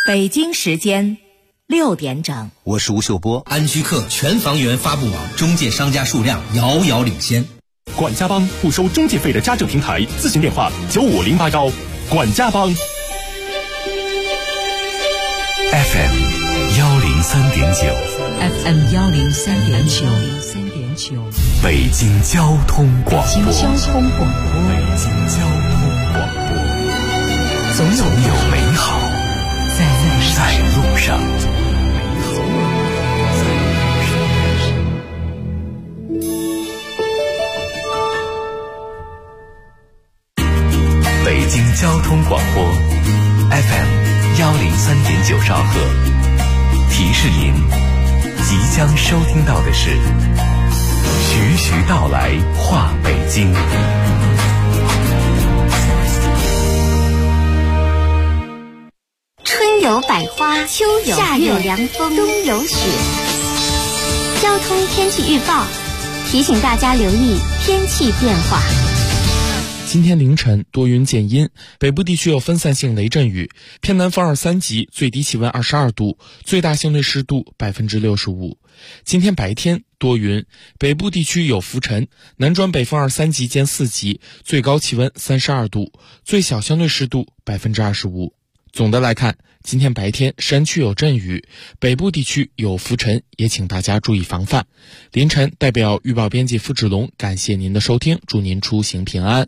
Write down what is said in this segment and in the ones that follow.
北京时间6点整， 我是吴秀波。 安居客全房源发布网中介商家数量遥遥领先。 管家帮不收中介费的家政平台，咨询电话95081。管家帮 FM 103.9 FM 103.9 北京交通广播。 北京交通广播，总有美好在路上。 北京交通广播 FM 103.9兆赫，提示您即将收听到的是徐徐道来话北京。 春有百花，秋有夏有凉风，冬有雪。交通天气预报提醒大家留意天气变化。 今天凌晨多云见阴，北部地区有分散性雷阵雨，偏南风2、3级，最低气温22度，最大相对湿度65%。今天白天多云，北部地区有浮尘，南转北风2、3级见4级，最高气温32度，最小相对湿度25%。总的来看，今天白天山区有阵雨，北部地区有浮尘，也请大家注意防范。凌晨代表预报编辑付志龙感谢您的收听，祝您出行平安。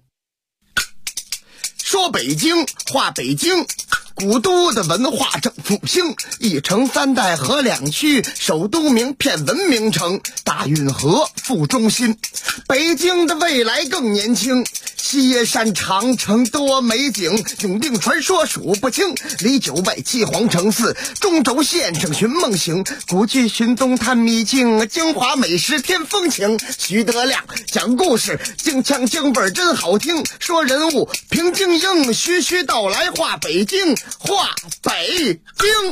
说北京话北京，古都的文化正复兴，一城3代合2区，首都名片文明城，大运河副中心。北京的未来更年轻，西山长城多美景，永定传说数不清，里9外7皇城4，中轴线上寻梦行，古迹寻踪探秘境，京华美食添风情。徐德亮讲故事，京腔京味真好听，说人物平静应，徐徐道来话北京，话北京。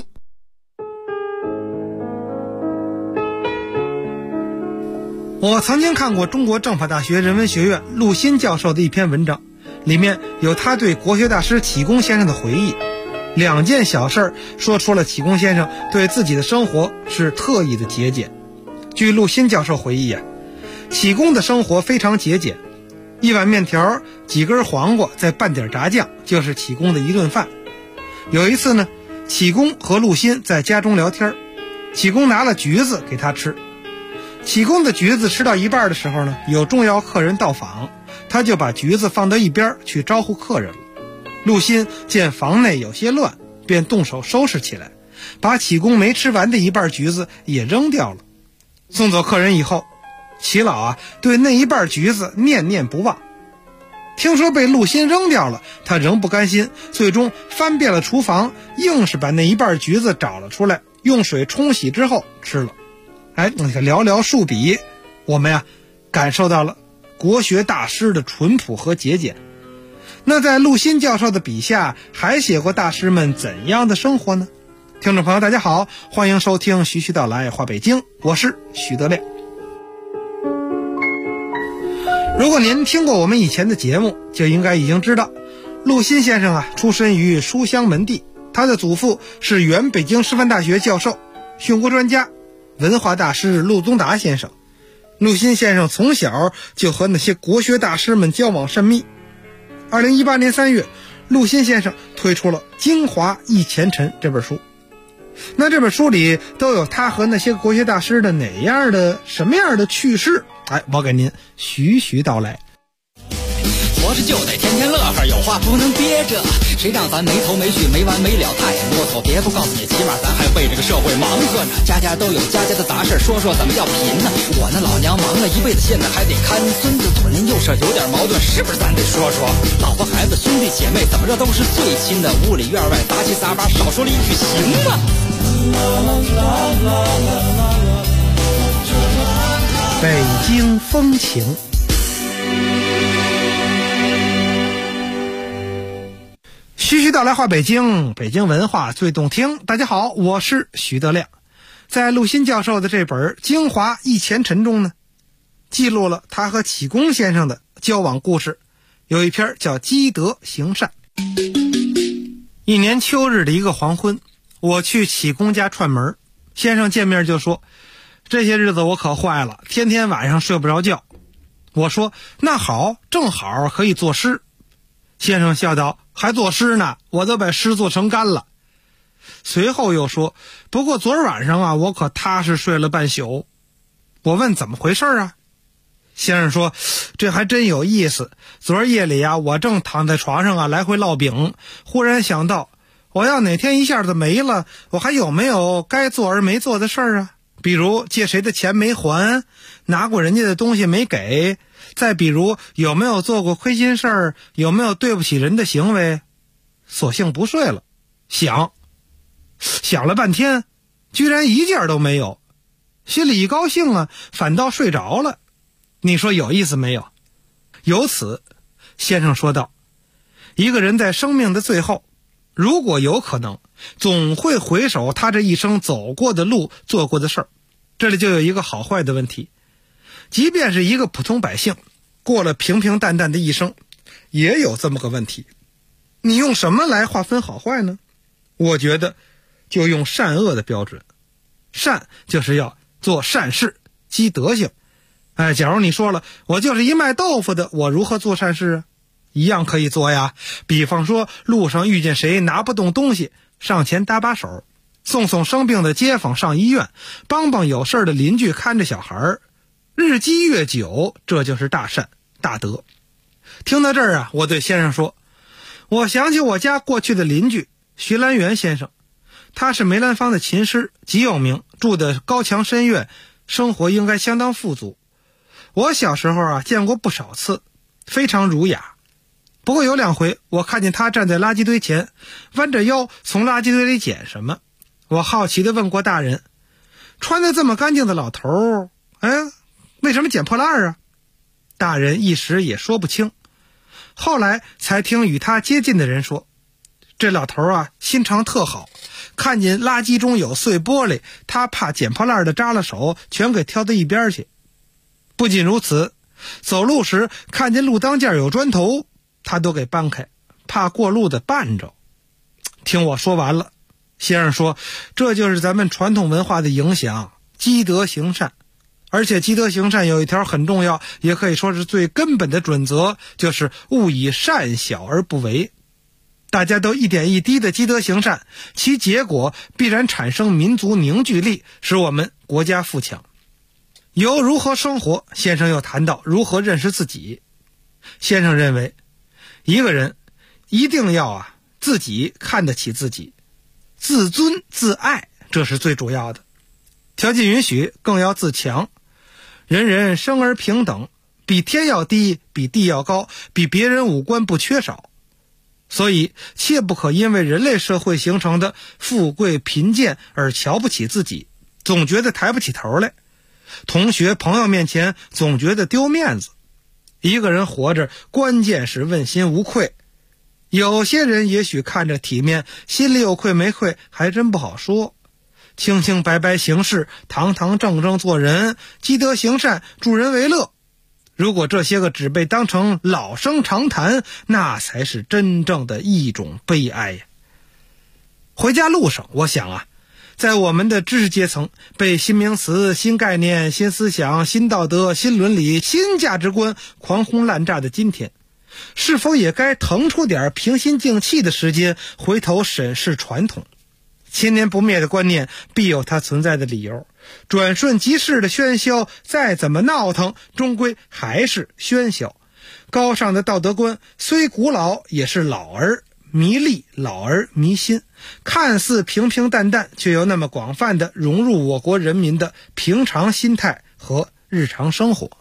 我曾经看过中国政法大学人文学院陆新教授的一篇文章，里面有他对国学大师启功先生的回忆。2件小事说出了启功先生对自己的生活是特意的节俭。据陆新教授回忆啊，启功的生活非常节俭，一碗面条、几根黄瓜，再拌点炸酱，就是启功的一顿饭。有一次呢，启功和陆新在家中聊天，启功拿了橘子给他吃。启功的橘子吃到一半的时候呢，有重要客人到访，他就把橘子放到一边去招呼客人了。陆新见房内有些乱，便动手收拾起来，把启功没吃完的一半橘子也扔掉了。送走客人以后，启老对那一半橘子念念不忘。听说被陆新扔掉了，他仍不甘心，最终翻遍了厨房，硬是把那一半橘子找了出来，用水冲洗之后吃了。你看寥寥数笔，我们感受到了国学大师的淳朴和节俭。那在陆新教授的笔下，还写过大师们怎样的生活呢？听众朋友大家好，欢迎收听徐徐道来话北京，我是徐德亮。如果您听过我们以前的节目，就应该已经知道，陆新先生出身于书香门第，他的祖父是原北京师范大学教授、殉国专家、文化大师陆宗达先生。陆新先生从小就和那些国学大师们交往甚密。2018年3月，陆新先生推出了《京华忆前尘》这本书。那这本书里都有他和那些国学大师的什么样的趣事？我给您徐徐道来。 活着就得天天乐呵，有话不能憋着，谁让咱没头没绪没完没了，太啰嗦。别不告诉你，起码咱还为这个社会忙活呢。家家都有家家的杂事，说说怎么叫贫呢？我那老娘忙了一辈子，现在还得看孙子，左邻右舍有点矛盾，是不是咱得说说？老婆孩子兄弟姐妹怎么着都是最亲的，屋里院外杂七杂八，少说了一句行吗？ 北京风情。徐徐道来话北京，北京文化最动听。大家好，我是徐德亮。在陆新教授的这本《京华忆前尘》中呢，记录了他和启功先生的交往故事，有一篇叫《积德行善》。一年秋日的一个黄昏， 我去启功家串门，先生见面就说，这些日子我可坏了，天天晚上睡不着觉。我说那好，正好可以作诗。先生笑道，还作诗呢，我都把诗做成干了。随后又说，不过昨儿晚上啊，我可踏实睡了半宿。我问怎么回事啊？先生说，这还真有意思。昨儿夜里啊，我正躺在床上啊，来回烙饼，忽然想到，我要哪天一下子没了，我还有没有该做而没做的事儿啊？比如借谁的钱没还，拿过人家的东西没给，再比如有没有做过亏心事儿，有没有对不起人的行为。索性不睡了，想了半天，居然一件都没有，心里一高兴啊，反倒睡着了。你说有意思没有？由此，先生说道，一个人在生命的最后，如果有可能，总会回首他这一生走过的路，做过的事儿。这里就有一个好坏的问题，即便是一个普通百姓，过了平平淡淡的一生，也有这么个问题。你用什么来划分好坏呢？我觉得就用善恶的标准。善就是要做善事，积德行。假如你说了，我就是一卖豆腐的，我如何做善事啊？一样可以做呀。比方说，路上遇见谁拿不动东西，上前搭把手，送生病的街坊上医院，帮有事的邻居看着小孩，日积月久，这就是大善大德。听到这儿啊，我对先生说，我想起我家过去的邻居徐兰元先生，他是梅兰芳的琴师，极有名，住的高墙深院，生活应该相当富足。我小时候啊见过不少次，非常儒雅。不过有2回，我看见他站在垃圾堆前，弯着腰从垃圾堆里捡什么。我好奇地问过大人，穿得这么干净的老头，为什么捡破烂啊？大人一时也说不清。后来才听与他接近的人说，这老头啊心肠特好，看见垃圾中有碎玻璃，他怕捡破烂的扎了手，全给挑到一边去。不仅如此，走路时看见路当间有砖头，他都给搬开，怕过路的绊着。听我说完了，先生说，这就是咱们传统文化的影响，积德行善。而且积德行善有一条很重要，也可以说是最根本的准则，就是勿以善小而不为。大家都一点一滴的积德行善，其结果必然产生民族凝聚力，使我们国家富强。由如何生活，先生又谈到如何认识自己。先生认为，一个人一定要自己看得起自己，自尊自爱，这是最主要的。条件允许，更要自强。人人生而平等，比天要低，比地要高，比别人五官不缺少。所以切不可因为人类社会形成的富贵贫贱而瞧不起自己，总觉得抬不起头来。同学朋友面前总觉得丢面子。一个人活着，关键是问心无愧。有些人也许看着体面，心里有愧没愧还真不好说。清清白白行事，堂堂正正做人，积德行善，助人为乐。如果这些个只被当成老生常谈，那才是真正的一种悲哀呀。回家路上，我想在我们的知识阶层被新名词、新概念、新思想、新道德、新伦理、新价值观狂轰滥炸的今天，是否也该腾出点平心静气的时间，回头审视传统？千年不灭的观念必有它存在的理由，转瞬即逝的喧嚣再怎么闹腾，终归还是喧嚣。高尚的道德观虽古老，也是老而迷利，老而迷心，看似平平淡淡，却又那么广泛地融入我国人民的平常心态和日常生活。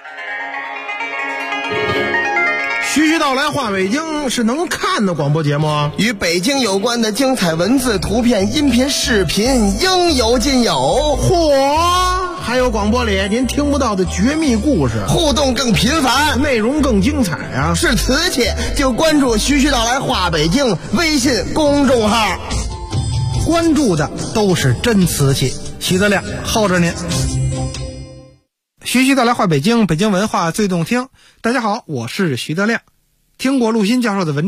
徐徐道来话北京是能看的广播节目啊， 与北京有关的精彩文字、图片、音频、视频应有尽有。 嚯！还有广播里您听不到的绝密故事， 互动更频繁， 内容更精彩啊！ 是瓷器就关注徐徐道来话北京微信公众号， 关注的都是真瓷器。徐德亮候着您。徐徐道来话北京，北京文化最动听。大家好，我是徐德亮。听过陆新教授的文章，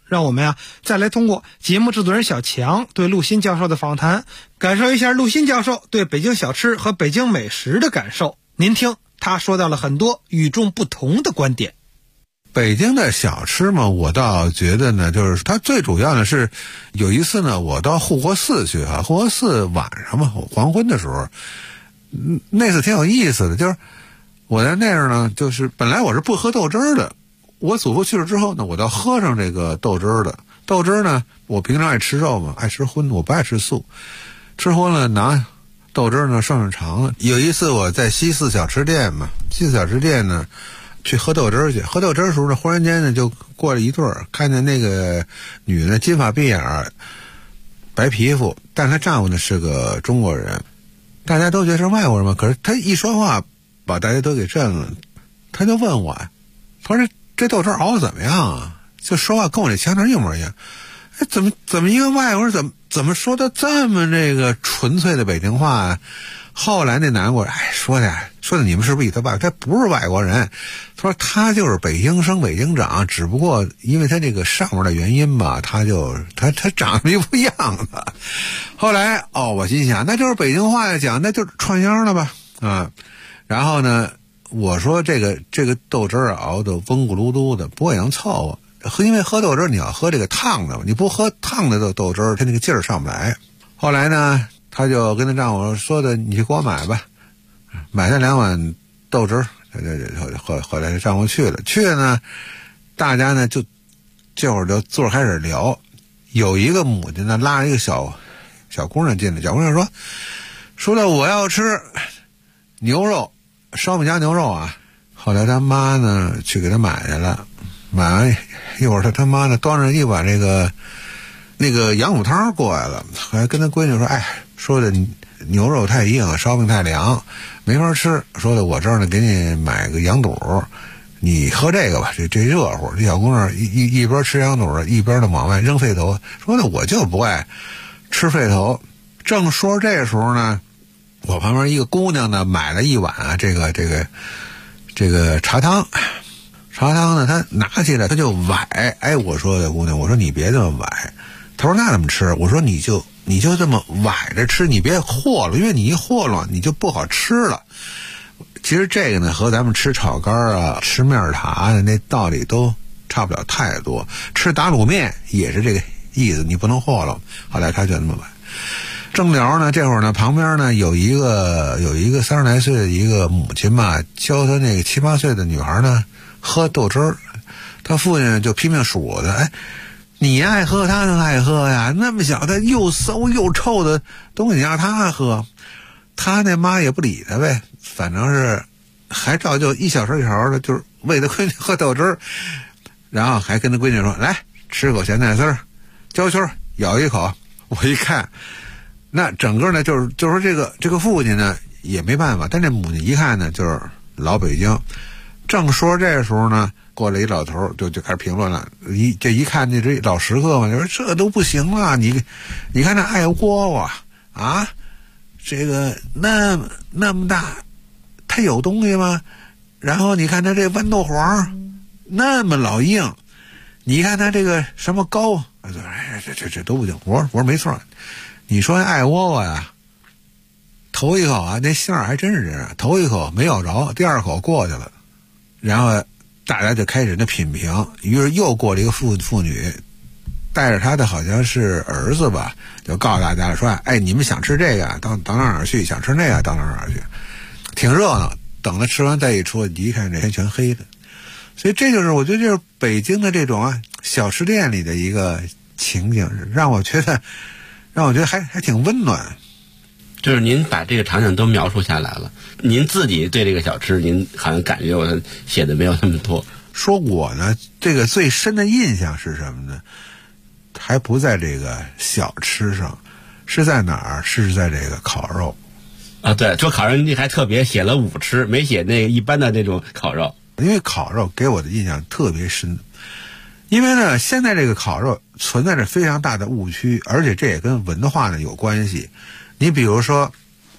让我们呀再来通过节目制作人小强对陆新教授的访谈，感受一下陆新教授对北京小吃和北京美食的感受。您听，他说到了很多与众不同的观点。 北京的小吃嘛，我倒觉得呢，就是它最主要的是，有一次呢，我到护国寺去啊，护国寺晚上嘛，黄昏的时候，那次挺有意思的，就是我在那儿呢，就是本来我是不喝豆汁儿的，我祖父去世之后呢，我倒喝上这个豆汁儿的。豆汁儿呢，我平常爱吃肉嘛，爱吃荤，我不爱吃素，吃荤了拿豆汁儿呢涮肠了。有一次我在西四小吃店嘛，西四小吃店呢去喝豆汁儿去，喝豆汁儿的时候呢，忽然间呢就过来一对儿，看见那个女的金发碧眼，白皮肤，但她丈夫呢是个中国人，大家都觉得是外国人嘛，可是她一说话把大家都给震了。她就问我，她说这豆汁儿熬的怎么样啊？就说话跟我这腔调一模一样。哎，怎么一个外国人怎么说的这么这个纯粹的北京话啊？后来那男的说的你们是不是以他外？他不是外国人，他说他就是北京生北京长，只不过因为他这个上面的原因吧，他长得不一样的。后来我心想那就是北京话讲，那就是串香了吧啊。然后呢，我说这个豆汁儿熬的温咕噜嘟的，不过也能凑合，因为喝豆汁儿你要喝这个烫的，你不喝烫的豆汁儿，它那个劲儿上不来。后来呢，他就跟他丈夫说的，你去给我买吧，买他2碗豆汁儿。后来丈夫去了呢，大家呢就这会儿就坐着开始聊。有一个母亲呢拉一个小姑娘进来，小姑娘说了我要吃牛肉，烧饼夹牛肉啊。后来他妈呢去给他买去了，买完一会儿他妈呢端着一碗那个羊骨汤过来了，还跟他闺女说的牛肉太硬，烧饼太凉，没法吃。说的我这儿呢给你买个羊肚，你喝这个吧，这热乎。这小姑娘一边吃羊肚一边的往外扔肺头，说的我就不爱吃肺头。正说这时候呢，我旁边一个姑娘呢买了一碗这个茶汤呢，她拿起来她就崴。我说的姑娘，我说你别这么崴。她说那怎么吃？我说你就这么崴着吃，你别和了，因为你一和了你就不好吃了。其实这个呢和咱们吃炒肝啊吃面塔的那道理都差不了太多，吃打卤面也是这个意思，你不能和了。后来她就那么崴。正聊呢，这会儿呢旁边呢有一个30来岁的一个母亲嘛，教他那个7、8岁的女孩呢喝豆汁儿。他父亲就拼命数他，你爱喝他能爱喝呀？那么小的又馊又臭的东西你让他喝，他那妈也不理他呗，反正是还照旧1小时1勺的，就是喂他闺女喝豆汁儿，然后还跟他闺女说来吃口咸菜丝儿，焦圈咬一口。我一看那整个呢就是说这个父亲呢也没办法，但这母亲一看呢就是老北京。正说这时候呢，过来一老头就开始评论了。一看这老食客嘛，就说这都不行了，你看那爱窝窝啊，这个那么大，它有东西吗？然后你看它这豌豆黄那么老硬，你看它这个什么糕，这都不行。我说没错，你说那爱窝窝呀，头一口啊那馅儿还真是这样，头一口没咬着，第2口过去了。然后大家就开始那品评，于是又过了一个妇女，带着他的好像是儿子吧，就告诉大家说，你们想吃这个到哪去，想吃那个到哪去，挺热闹。等他吃完再一出，一看这天全黑的。所以这就是我觉得就是北京的这种小吃店里的一个情景，让我觉得还挺温暖。 就是您把这个场景都描述下来了，您自己对这个小吃您好像感觉我写的没有那么多。 说我呢这个最深的印象是什么呢？还不在这个小吃上，是在哪儿？是在这个烤肉啊。对，说烤肉你还特别写了武吃，没写那个一般的那种烤肉。 因为烤肉给我的印象特别深，因为呢现在这个烤肉存在着非常大的误区，而且这也跟文化呢有关系。你比如说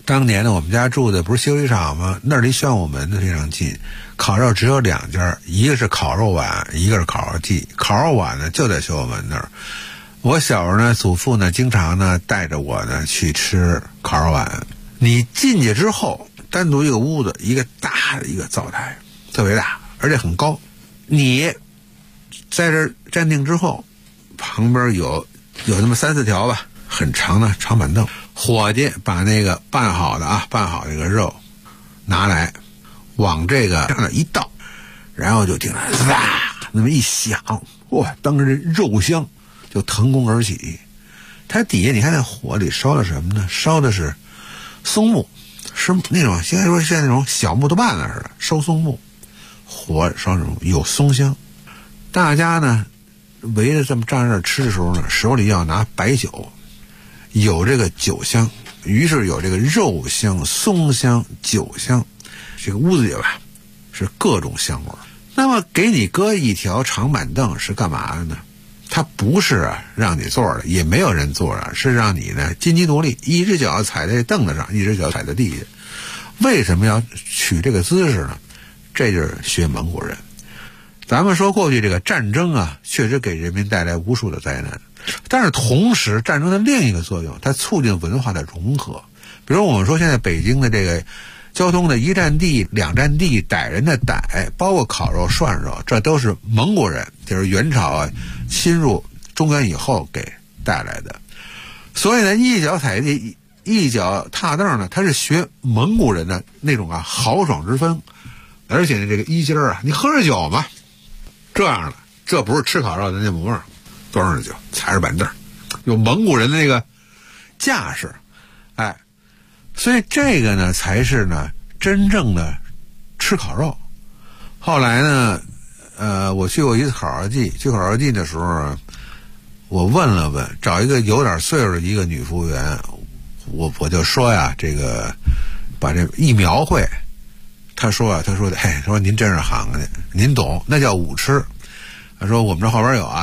当年呢，我们家住的不是修理厂吗？那儿离宣武门的非常近，烤肉只有2家，一个是烤肉碗，一个是烤肉季。烤肉碗呢就在宣武门那儿。我小时候呢，祖父呢经常呢带着我呢去吃烤肉碗。你进去之后，单独一个屋子，一个大的一个灶台，特别大，而且很高。你在这站定之后，旁边有那么3-4条吧，很长的长板凳。伙计把那个拌好这个肉拿来，往这个上面一倒，然后就听着那么一响，哇，当时这肉香就腾空而起。它底下你看那火里烧的什么呢？烧的是松木，是那种现在说像那种小木头棒子似的，烧松木，火烧什么有松香。大家呢围着这么站这吃的时候呢，手里要拿白酒，有这个酒香，于是有这个肉香、松香、酒香，这个屋子里吧是各种香味。那么给你搁一条长板凳是干嘛的呢？它不是让你坐的，也没有人坐着，是让你呢金鸡独立，一只脚踩在凳子上，一只脚踩在地下。为什么要取这个姿势呢？这就是学蒙古人。咱们说过去这个战争啊，确实给人民带来无数的灾难，但是同时战争的另一个作用，它促进文化的融合。比如我们说现在北京的这个交通的一站地、两站地，逮人的逮，包括烤肉、涮肉，这都是蒙古人，就是元朝啊侵入中原以后给带来的。所以呢，一脚踩地，一脚踏凳呢，它是学蒙古人的那种豪爽之风。而且呢，这个衣襟啊，你喝着酒嘛，这样的，这不是吃烤肉的那模样，端上酒，踩着板凳，有蒙古人的那个架势，哎，所以这个呢，才是呢真正的吃烤肉。后来呢，我去过一次烤肉季，去烤肉季的时候，我问了问，找一个有点岁数的一个女服务员，我就说呀，这个把这一描绘。他说的，嘿，他说您真是行的，您懂，那叫武吃。他说我们这后边有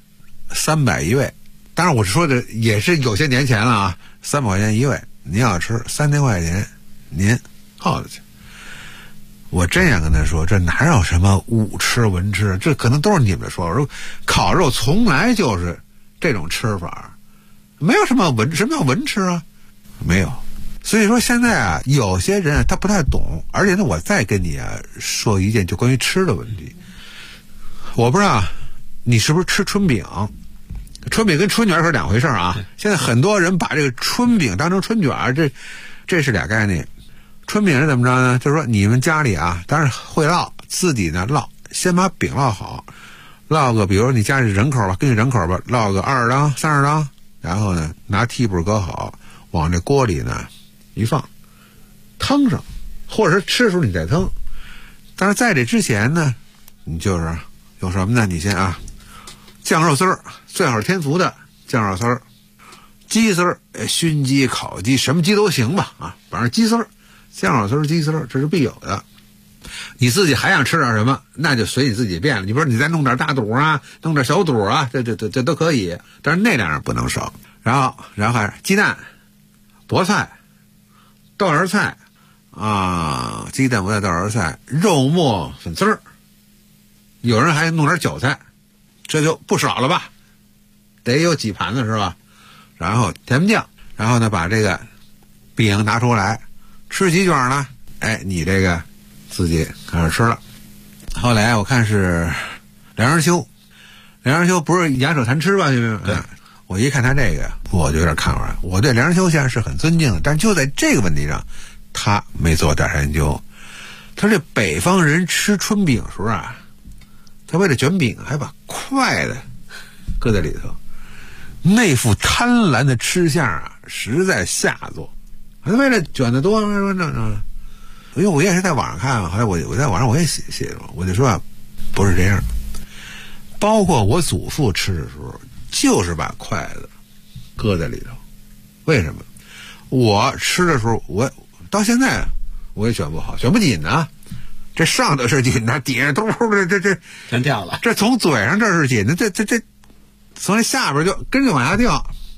300一位，当然我说的也是有些年前了300块钱一位，您要吃3000块钱，您耗着去。我真想跟他说，这哪有什么武吃文吃，这可能都是你们说。我说烤肉从来就是这种吃法，没有什么文，什么叫文吃啊？没有。所以说现在有些人他不太懂，而且呢，我再跟你说一件就关于吃的问题。我不知道你是不是吃春饼，春饼跟春卷是两回事现在很多人把这个春饼当成春卷，这是俩概念。春饼是怎么着呢？就是说你们家里当然会烙，自己呢烙，先把饼烙好，烙个比如你家里人口吧，根据人口吧，烙个20当、30当，然后呢拿屉布搁好，往这锅里呢一放，腾上，或者是吃的时候你再腾。但是在这之前呢，你就是用什么呢？你先酱肉丝儿，最好是天福的酱肉丝儿，鸡丝儿，熏鸡、烤鸡，什么鸡都行吧反正鸡丝儿、酱肉丝儿、鸡丝儿，这是必有的。你自己还想吃点什么，那就随你自己变了。你不是你再弄点大肚弄点小肚这都可以，但是那两样不能少。然后还是鸡蛋、菠菜、豆芽菜鸡蛋、菠菜、豆芽菜、肉末、粉丝儿，有人还弄点韭菜，这就不少了吧？得有几盘子是吧？然后甜面酱，然后呢把这个饼拿出来，吃几卷呢？你这个自己开始吃了。后来我看是梁实秋不是雅舍谈吃吧？对。我一看他这个，我就有点看出来，我对梁实秋先生是很尊敬的，但就在这个问题上，他没做调查研究。他这北方人吃春饼的时候他为了卷饼还把筷子搁在里头，那副贪婪的吃相实在下作。他为了卷得多，因为我也是在网上看后来我在网上我也写了，我就说不是这样。包括我祖父吃的时候，就是把筷子搁在里头。为什么？我吃的时候，我到现在我也卷不好，卷不紧这上头是紧的，底下都这全掉了。 这从嘴上这是紧的，这从这下边就跟着往下掉，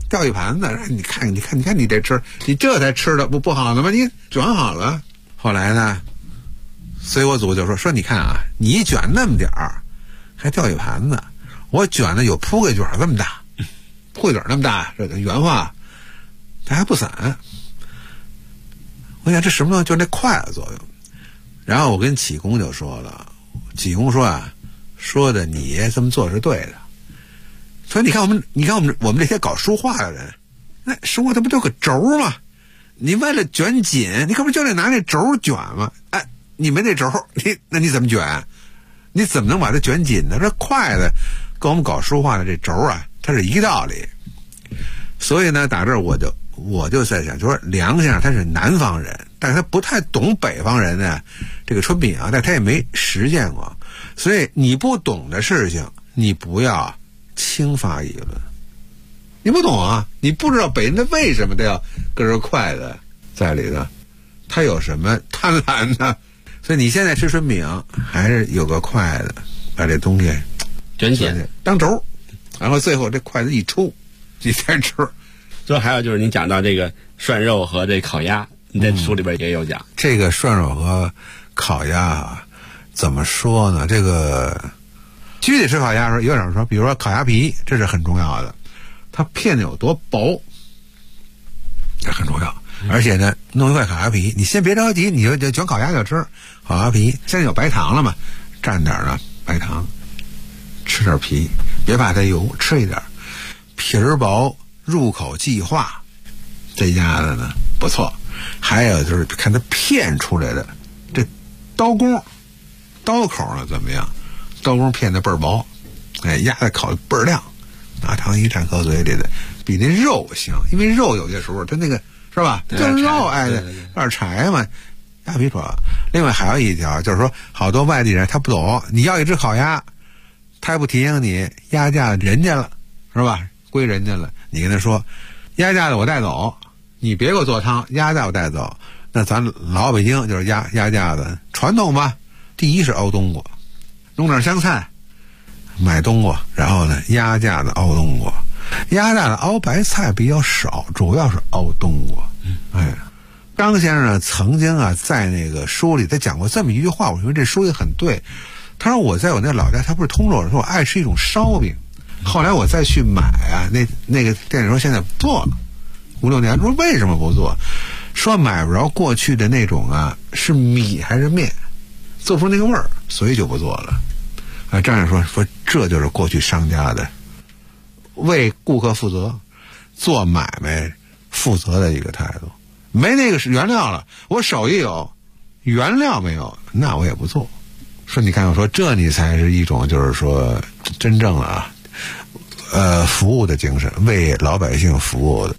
掉一盘子，你看你这吃，你这才吃的不好呢吗？你卷好了。后来呢，所以我祖就说你看啊，你卷那么点儿，还掉一盘子，我卷的有铺盖卷这么大，铺盖卷那么大，这原话，它还不散。我想这什么东西？就是那筷子作用。然后我跟启功就说了，启功说啊，说的你这么做是对的。所以你看我们这些搞书画的人，那书画它不就个轴吗？你为了卷紧，你可不就得拿那轴卷吗？哎，你没那轴，那你怎么卷？你怎么能把它卷紧呢？这筷子跟我们搞书画的这轴啊，它是一个道理。所以呢，打这儿我就在想，就说梁先生他是南方人，但是他不太懂北方人呢这个春饼啊，但他也没实践过，所以你不懂的事情，你不要轻发议论。你不懂啊，你不知道北人他为什么他要搁这筷子在里头，他有什么贪婪呢？所以你现在吃春饼还是有个筷子把这东西卷起当轴，然后最后这筷子一抽你再吃。 最后还有就是你讲到这个涮肉和这烤鸭，你在书里边也有讲。 这个涮肉和烤鸭啊，怎么说呢？这个具体吃烤鸭的时候有点说，比如说烤鸭皮，这是很重要的，它片子有多薄，这很重要。而且呢，弄一块烤鸭皮，你先别着急，你就卷烤鸭就吃烤鸭皮。现在有白糖了嘛，蘸点呢白糖，吃点皮，别怕它油，吃一点，皮儿薄，入口即化，这家的呢不错。还有就是看它片出来的这刀工，刀口呢怎么样？刀工片的倍儿薄，哎，鸭子烤的倍儿亮，拿糖一蘸口嘴里的，比那肉香，因为肉有些时候它那个是吧，就是肉，哎，有点柴嘛。鸭皮主要。另外还有一条就是说，好多外地人他不懂，你要一只烤鸭，他也不提醒你，鸭架人家了，是吧？归人家了，你跟他说，鸭架子我带走，你别给我做汤，鸭架我带走。那咱老北京就是鸭架子传统吧，第一是熬冬瓜，弄点香菜，买冬瓜，然后呢鸭架子熬冬瓜，鸭架子熬白菜比较少，主要是熬冬瓜。哎，张先生呢曾经啊在那个书里他讲过这么一句话，我觉得这说的很对。他说我在我那老家，他不是通州人，说我爱吃一种烧饼。后来我再去买啊，那个店里说现在不做了，5、6年。说为什么不做？说买不着过去的那种啊，是米还是面，做不出那个味儿，所以就不做了。啊，张先生说这就是过去商家的为顾客负责、做买卖负责的一个态度。没那个是原料了，我手艺有，原料没有，那我也不做。说你看，我说这你才是一种就是说真正的啊，服务的精神，为老百姓服务的。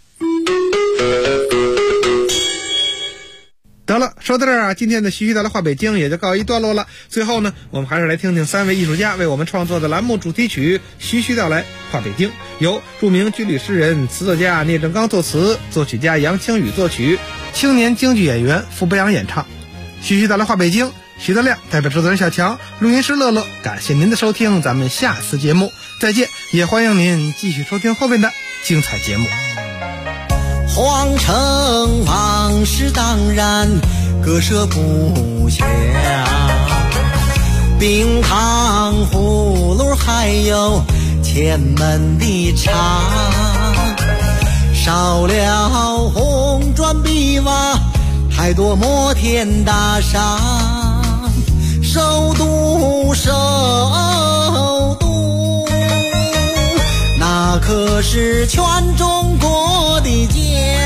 得了，说到这儿啊，今天的徐徐道来话北京也就告一段落了。最后呢，我们还是来听听3位艺术家为我们创作的栏目主题曲《徐徐道来话北京》，由著名军旅诗人、词作家聂正刚作词，作曲家杨清宇作曲，青年京剧演员傅博阳演唱。徐徐道来话北京，徐德亮代表制作人小强，录音师乐乐，感谢您的收听，咱们下次节目再见，也欢迎您继续收听后面的精彩节目。 皇城往事当然割舍不下，冰糖葫芦还有前门的茶，少了红砖碧瓦，太多摩天大厦，首都那可是全中国的家。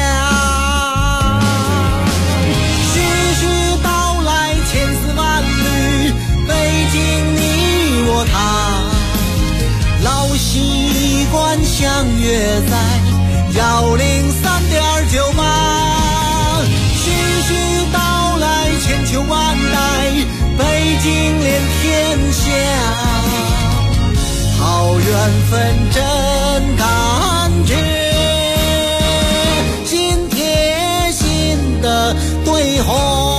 徐徐道来千丝万缕，北京你我他，老习惯相约在103.98。徐徐道来千秋万代，北京连天下，好缘分真感觉，心贴心的对话。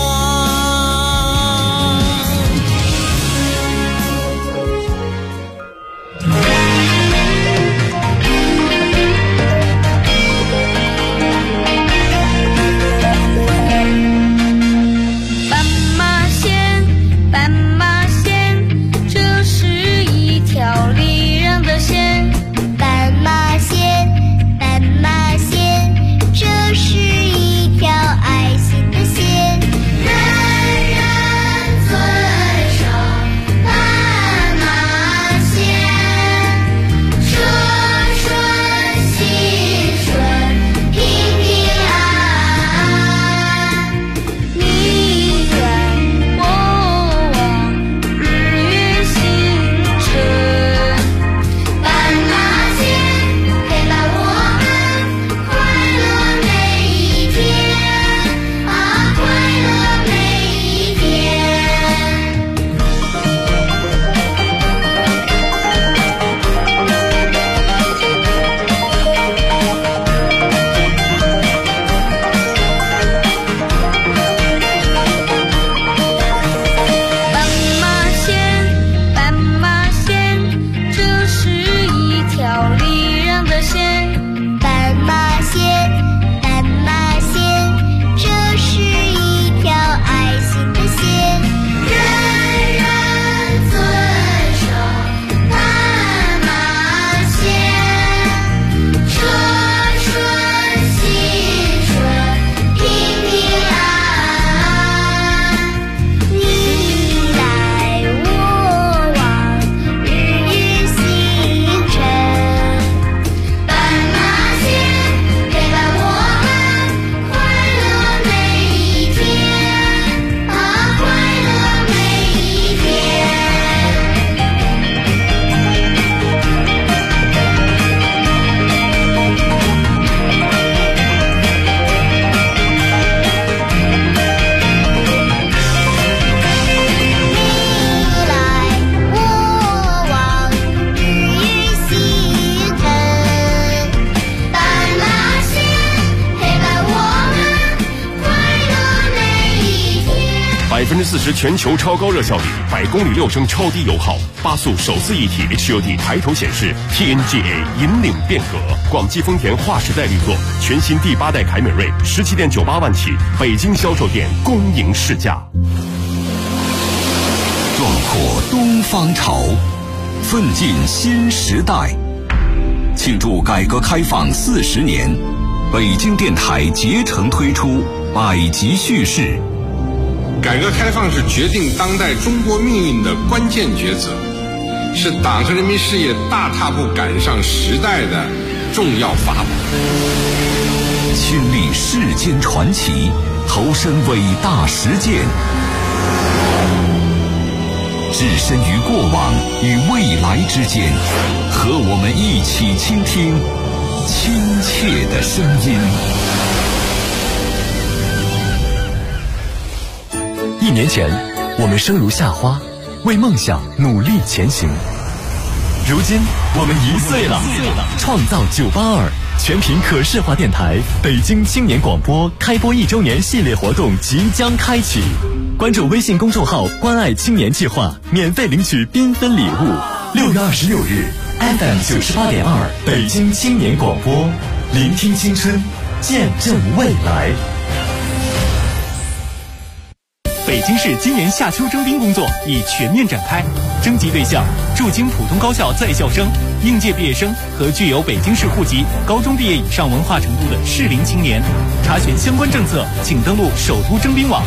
24时全球超高热效率，100公里6升超低油耗，8速手自一体 HUD 抬头显示 ，TNGA 引领变革。广汽丰田划时代力作，全新第8代凯美瑞17.98万起，北京销售店恭迎试驾。 壮阔东方潮，奋进新时代。庆祝改革开放40年，北京电台竭诚推出百集叙事。 改革开放是决定当代中国命运的关键抉择，是党和人民事业大踏步赶上时代的重要法宝。 亲历世间传奇，投身伟大实践，置身于过往与未来之间，和我们一起倾听亲切的声音。 1年前，我们生如夏花，为梦想努力前行。如今，我们1岁了，创造982全频可视化电台北京青年广播开播1周年系列活动即将开启。关注微信公众号“关爱青年计划”，免费领取缤纷礼物。6月26日 ，FM 98.2北京青年广播，聆听青春，见证未来。北京市今年夏秋征兵工作已全面展开，征集对象驻京普通高校在校生、应届毕业生和具有北京市户籍、高中毕业以上文化程度的适龄青年。查询相关政策，请登录首都征兵网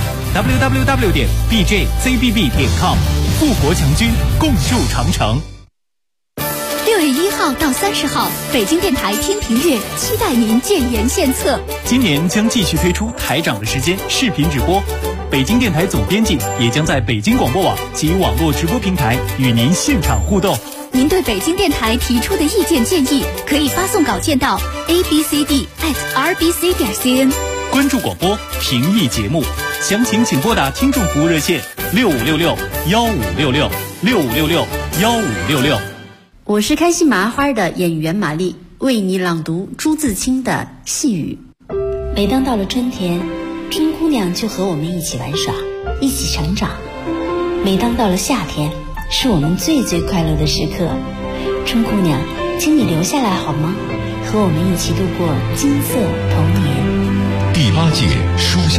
www.bjzbb.com。富国强军，共筑长城。 6月1号到30号，北京电台天平月期待您建言献策。 今年将继续推出台长的时间视频直播，北京电台总编辑也将在北京广播网及网络直播平台与您现场互动。 您对北京电台提出的意见建议，可以发送稿件到 abcd@rbc.cn。 关注广播，评议节目，详情请拨打听众服务热线6566-1566，6566-1566。 我是开心麻花的演员玛丽，为你朗读朱自清的细雨。每当到了春天，春姑娘就和我们一起玩耍，一起成长。每当到了夏天，是我们最最快乐的时刻。春姑娘，请你留下来好吗？和我们一起度过金色童年。 第8届书香